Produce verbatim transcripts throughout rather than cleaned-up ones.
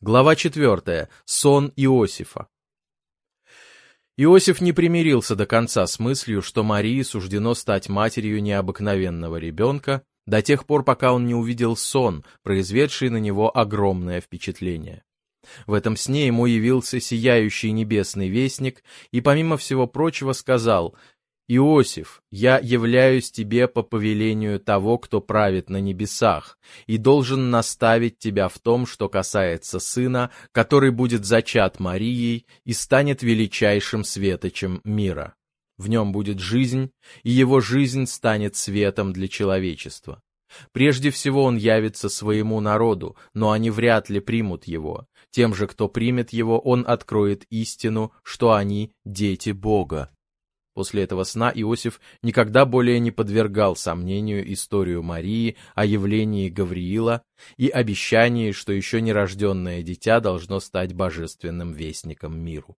Глава четвертая. Сон Иосифа. Иосиф не примирился до конца с мыслью, что Марии суждено стать матерью необыкновенного ребенка, до тех пор, пока он не увидел сон, произведший на него огромное впечатление. В этом сне ему явился сияющий небесный вестник и, помимо всего прочего, сказал: «Иосиф, я являюсь тебе по повелению того, кто правит на небесах, и должен наставить тебя в том, что касается сына, который будет зачат Марией и станет величайшим светочем мира. В нем будет жизнь, и его жизнь станет светом для человечества. Прежде всего он явится своему народу, но они вряд ли примут его. Тем же, кто примет его, он откроет истину, что они дети Бога». После этого сна Иосиф никогда более не подвергал сомнению историю Марии о явлении Гавриила и обещании, что еще нерожденное дитя должно стать божественным вестником миру.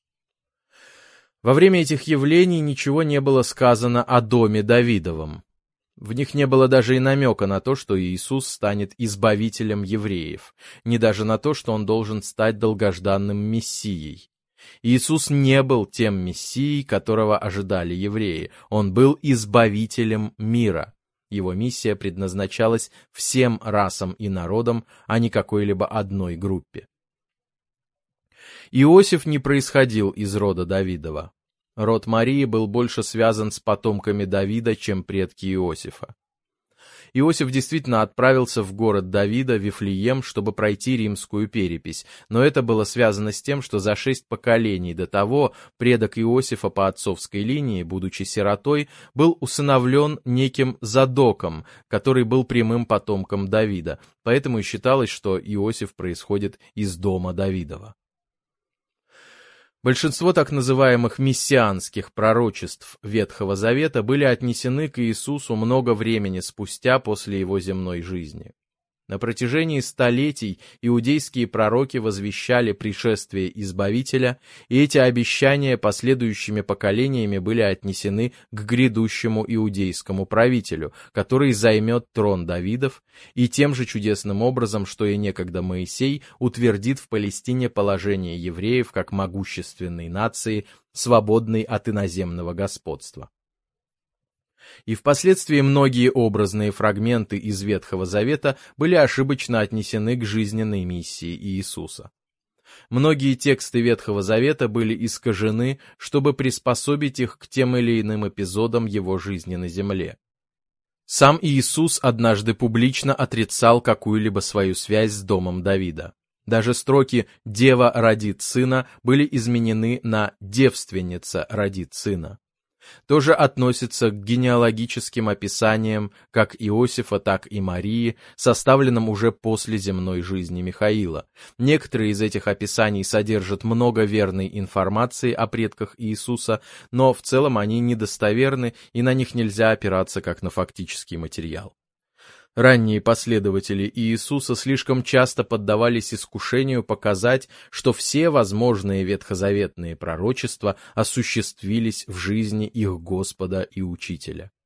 Во время этих явлений ничего не было сказано о доме Давидовом. В них не было даже и намека на то, что Иисус станет избавителем евреев, ни даже на то, что он должен стать долгожданным Мессией. Иисус не был тем Мессией, которого ожидали евреи. Он был избавителем мира. Его миссия предназначалась всем расам и народам, а не какой-либо одной группе. Иосиф не происходил из рода Давидова. Род Марии был больше связан с потомками Давида, чем предки Иосифа. Иосиф действительно отправился в город Давида, Вифлеем, чтобы пройти римскую перепись, но это было связано с тем, что за шесть поколений до того предок Иосифа по отцовской линии, будучи сиротой, был усыновлен неким Задоком, который был прямым потомком Давида, поэтому и считалось, что Иосиф происходит из дома Давидова. Большинство так называемых мессианских пророчеств Ветхого Завета были отнесены к Иисусу много времени спустя после его земной жизни. На протяжении столетий иудейские пророки возвещали пришествие Избавителя, и эти обещания последующими поколениями были отнесены к грядущему иудейскому правителю, который займет трон Давидов, и тем же чудесным образом, что и некогда Моисей, утвердит в Палестине положение евреев как могущественной нации, свободной от иноземного господства. И впоследствии многие образные фрагменты из Ветхого Завета были ошибочно отнесены к жизненной миссии Иисуса. Многие тексты Ветхого Завета были искажены, чтобы приспособить их к тем или иным эпизодам его жизни на земле. Сам Иисус однажды публично отрицал какую-либо свою связь с домом Давида. Даже строки «Дева родит сына» были изменены на «Девственница родит сына». То же относится к генеалогическим описаниям как Иосифа, так и Марии, составленным уже после земной жизни Михаила. Некоторые из этих описаний содержат много верной информации о предках Иисуса, но в целом они недостоверны, и на них нельзя опираться как на фактический материал. Ранние последователи Иисуса слишком часто поддавались искушению показать, что все возможные ветхозаветные пророчества осуществились в жизни их Господа и Учителя.